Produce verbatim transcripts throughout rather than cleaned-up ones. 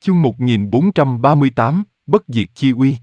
Chương một nghìn bốn trăm ba mươi tám, Bất diệt chi uy.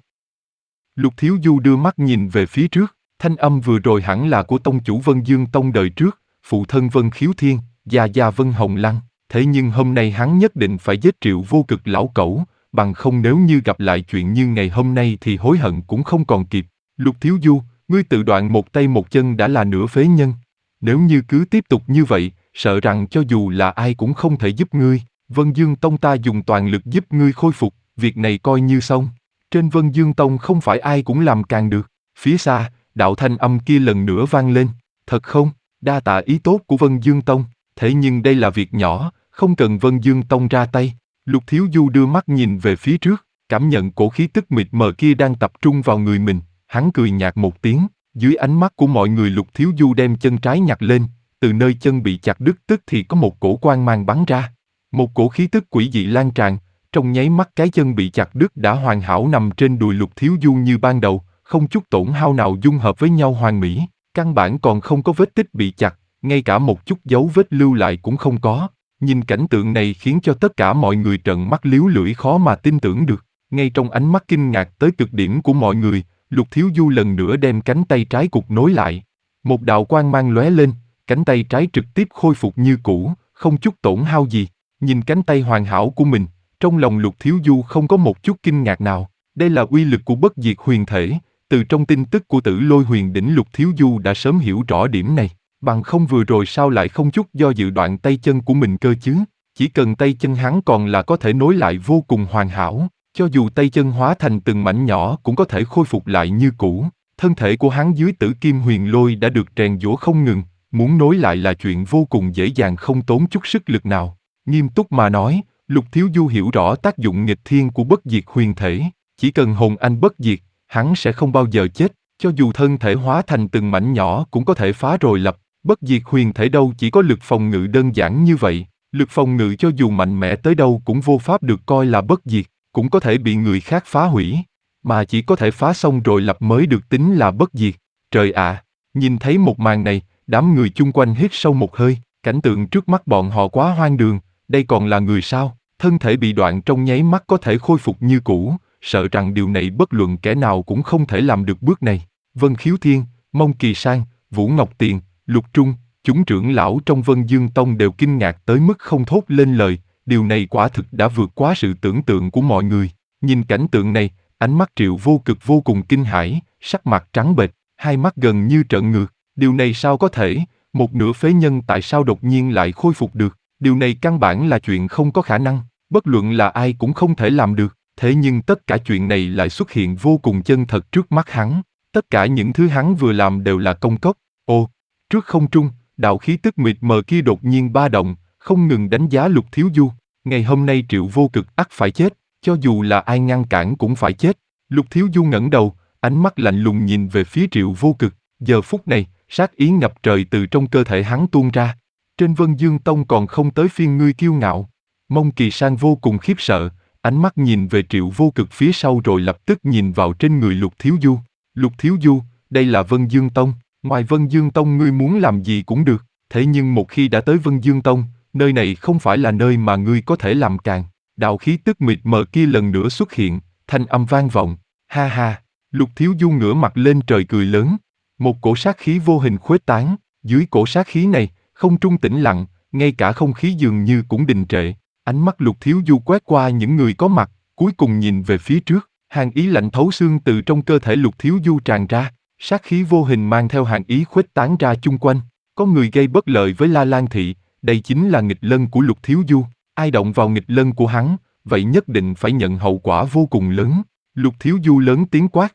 Lục Thiếu Du đưa mắt nhìn về phía trước, thanh âm vừa rồi hẳn là của tông chủ Vân Dương Tông đời trước, phụ thân Vân Khiếu Thiên, gia gia Vân Hồng Lăng, thế nhưng hôm nay hắn nhất định phải giết Triệu Vô Cực lão cẩu, bằng không nếu như gặp lại chuyện như ngày hôm nay thì hối hận cũng không còn kịp. Lục Thiếu Du, ngươi tự đoạn một tay một chân đã là nửa phế nhân. Nếu như cứ tiếp tục như vậy, sợ rằng cho dù là ai cũng không thể giúp ngươi. Vân Dương Tông ta dùng toàn lực giúp ngươi khôi phục, việc này coi như xong. Trên Vân Dương Tông không phải ai cũng làm càng được. Phía xa, đạo thanh âm kia lần nữa vang lên. Thật không? Đa tạ ý tốt của Vân Dương Tông. Thế nhưng đây là việc nhỏ, không cần Vân Dương Tông ra tay. Lục Thiếu Du đưa mắt nhìn về phía trước, cảm nhận cổ khí tức mịt mờ kia đang tập trung vào người mình. Hắn cười nhạt một tiếng, dưới ánh mắt của mọi người Lục Thiếu Du đem chân trái nhặt lên, từ nơi chân bị chặt đứt tức thì có một cổ quang mang bắn ra. Một cổ khí tức quỷ dị lan tràn, trong nháy mắt cái chân bị chặt đứt đã hoàn hảo nằm trên đùi Lục Thiếu Du như ban đầu, không chút tổn hao nào dung hợp với nhau hoàn mỹ, căn bản còn không có vết tích bị chặt, ngay cả một chút dấu vết lưu lại cũng không có. Nhìn cảnh tượng này khiến cho tất cả mọi người trợn mắt líu lưỡi khó mà tin tưởng được. Ngay trong ánh mắt kinh ngạc tới cực điểm của mọi người, Lục Thiếu Du lần nữa đem cánh tay trái cục nối lại. Một đạo quang mang lóe lên, cánh tay trái trực tiếp khôi phục như cũ, không chút tổn hao gì. Nhìn cánh tay hoàn hảo của mình, trong lòng Lục Thiếu Du không có một chút kinh ngạc nào. Đây là uy lực của bất diệt huyền thể, từ trong tin tức của Tử Lôi Huyền Đỉnh Lục Thiếu Du đã sớm hiểu rõ điểm này. Bằng không vừa rồi sao lại không chút do dự đoạn tay chân của mình cơ chứ? Chỉ cần tay chân hắn còn là có thể nối lại vô cùng hoàn hảo, cho dù tay chân hóa thành từng mảnh nhỏ cũng có thể khôi phục lại như cũ. Thân thể của hắn dưới Tử Kim Huyền Lôi đã được rèn giũa không ngừng, muốn nối lại là chuyện vô cùng dễ dàng không tốn chút sức lực nào. Nghiêm túc mà nói, Lục Thiếu Du hiểu rõ tác dụng nghịch thiên của bất diệt huyền thể, chỉ cần hồn anh bất diệt, hắn sẽ không bao giờ chết, cho dù thân thể hóa thành từng mảnh nhỏ cũng có thể phá rồi lập. Bất diệt huyền thể đâu chỉ có lực phòng ngự đơn giản như vậy, lực phòng ngự cho dù mạnh mẽ tới đâu cũng vô pháp được coi là bất diệt, cũng có thể bị người khác phá hủy, mà chỉ có thể phá xong rồi lập mới được tính là bất diệt. Trời ạ, nhìn thấy một màn này, đám người chung quanh hít sâu một hơi, cảnh tượng trước mắt bọn họ quá hoang đường, đây còn là người sao? Thân thể bị đoạn trong nháy mắt có thể khôi phục như cũ, sợ rằng điều này bất luận kẻ nào cũng không thể làm được bước này. Vân Khiếu Thiên, Mông Kỳ Sang, Vũ Ngọc Tiền, Lục Trung, chúng trưởng lão trong Vân Dương Tông đều kinh ngạc tới mức không thốt lên lời, điều này quả thực đã vượt quá sự tưởng tượng của mọi người. Nhìn cảnh tượng này, ánh mắt Triệu Vô Cực vô cùng kinh hãi, sắc mặt trắng bệch, hai mắt gần như trợn ngược. Điều này sao có thể, một nửa phế nhân tại sao đột nhiên lại khôi phục được? Điều này căn bản là chuyện không có khả năng, bất luận là ai cũng không thể làm được. Thế nhưng tất cả chuyện này lại xuất hiện vô cùng chân thật trước mắt hắn. Tất cả những thứ hắn vừa làm đều là công cốc. Ồ! Trước không trung, đạo khí tức mịt mờ kia đột nhiên ba động, không ngừng đánh giá Lục Thiếu Du. Ngày hôm nay Triệu Vô Cực ắt phải chết, cho dù là ai ngăn cản cũng phải chết. Lục Thiếu Du ngẩng đầu, ánh mắt lạnh lùng nhìn về phía Triệu Vô Cực. Giờ phút này, sát ý ngập trời từ trong cơ thể hắn tuôn ra. Trên Vân Dương Tông còn không tới phiên ngươi kiêu ngạo. Mông Kỳ Sang vô cùng khiếp sợ, ánh mắt nhìn về Triệu Vô Cực phía sau rồi lập tức nhìn vào trên người Lục Thiếu Du. Lục Thiếu Du, đây là Vân Dương Tông. Ngoài Vân Dương Tông ngươi muốn làm gì cũng được, thế nhưng một khi đã tới Vân Dương Tông, nơi này không phải là nơi mà ngươi có thể làm càn. Đạo khí tức mịt mờ kia lần nữa xuất hiện, thanh âm vang vọng, ha ha. Lục Thiếu Du ngửa mặt lên trời cười lớn, một cổ sát khí vô hình khuếch tán, dưới cổ sát khí này, không trung tĩnh lặng, ngay cả không khí dường như cũng đình trệ. Ánh mắt Lục Thiếu Du quét qua những người có mặt, cuối cùng nhìn về phía trước, hàn ý lạnh thấu xương từ trong cơ thể Lục Thiếu Du tràn ra. Sát khí vô hình mang theo hàn ý khuếch tán ra chung quanh, có người gây bất lợi với La Lan Thị, đây chính là nghịch lân của Lục Thiếu Du, ai động vào nghịch lân của hắn, vậy nhất định phải nhận hậu quả vô cùng lớn. Lục Thiếu Du lớn tiếng quát.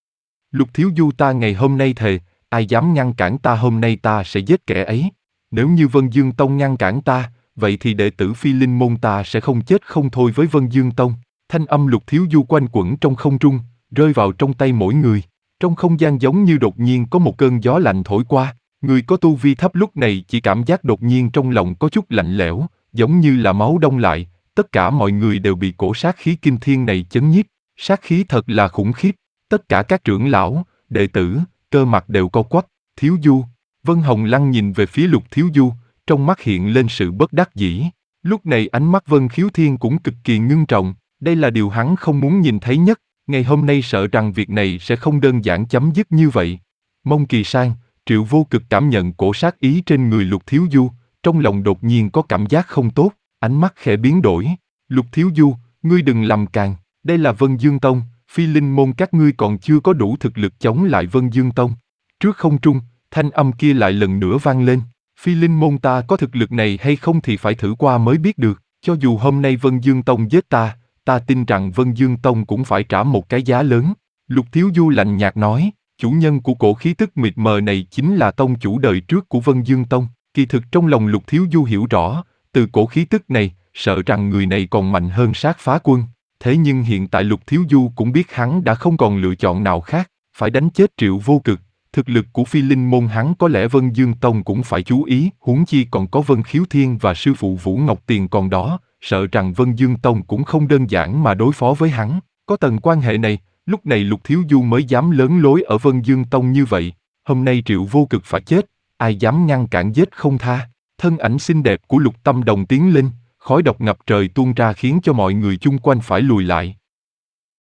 Lục Thiếu Du ta ngày hôm nay thề, ai dám ngăn cản ta hôm nay ta sẽ giết kẻ ấy. Nếu như Vân Dương Tông ngăn cản ta, vậy thì đệ tử Phi Linh Môn ta sẽ không chết không thôi với Vân Dương Tông. Thanh âm Lục Thiếu Du quanh quẩn trong không trung, rơi vào trong tay mỗi người. Trong không gian giống như đột nhiên có một cơn gió lạnh thổi qua, người có tu vi thấp lúc này chỉ cảm giác đột nhiên trong lòng có chút lạnh lẽo, giống như là máu đông lại, tất cả mọi người đều bị cổ sát khí kinh thiên này chấn nhiếp, sát khí thật là khủng khiếp, tất cả các trưởng lão, đệ tử, cơ mặt đều co quắp. Thiếu Du, Vân Hồng Lăng nhìn về phía Lục Thiếu Du, trong mắt hiện lên sự bất đắc dĩ, Lúc này ánh mắt Vân Khiếu Thiên cũng cực kỳ ngưng trọng, đây là điều hắn không muốn nhìn thấy nhất, ngày hôm nay sợ rằng việc này sẽ không đơn giản chấm dứt như vậy. Mông Kỳ Sang, Triệu Vô Cực cảm nhận cổ sát ý trên người Lục Thiếu Du, trong lòng đột nhiên có cảm giác không tốt, ánh mắt khẽ biến đổi. Lục Thiếu Du, ngươi đừng làm càn, đây là Vân Dương Tông, Phi Linh môn các ngươi còn chưa có đủ thực lực chống lại Vân Dương Tông. Trước không trung, thanh âm kia lại lần nữa vang lên. Phi Linh môn ta có thực lực này hay không thì phải thử qua mới biết được, cho dù hôm nay Vân Dương Tông giết ta, ta tin rằng Vân Dương Tông cũng phải trả một cái giá lớn. Lục Thiếu Du lạnh nhạt nói, chủ nhân của cổ khí tức mịt mờ này chính là tông chủ đời trước của Vân Dương Tông. Kỳ thực trong lòng Lục Thiếu Du hiểu rõ, từ cổ khí tức này, sợ rằng người này còn mạnh hơn Sát Phá Quân. Thế nhưng hiện tại Lục Thiếu Du cũng biết hắn đã không còn lựa chọn nào khác, phải đánh chết Triệu Vô Cực. Thực lực của Phi Linh môn hắn có lẽ Vân Dương Tông cũng phải chú ý, huống chi còn có Vân Khiếu Thiên và sư phụ Vũ Ngọc Tiền còn đó, sợ rằng Vân Dương Tông cũng không đơn giản mà đối phó với hắn. Có tầng quan hệ này, lúc này Lục Thiếu Du mới dám lớn lối ở Vân Dương Tông như vậy. Hôm nay Triệu Vô Cực phải chết, ai dám ngăn cản giết không tha. Thân ảnh xinh đẹp của Lục Tâm Đồng tiến lên, khói độc ngập trời tuôn ra khiến cho mọi người chung quanh phải lùi lại.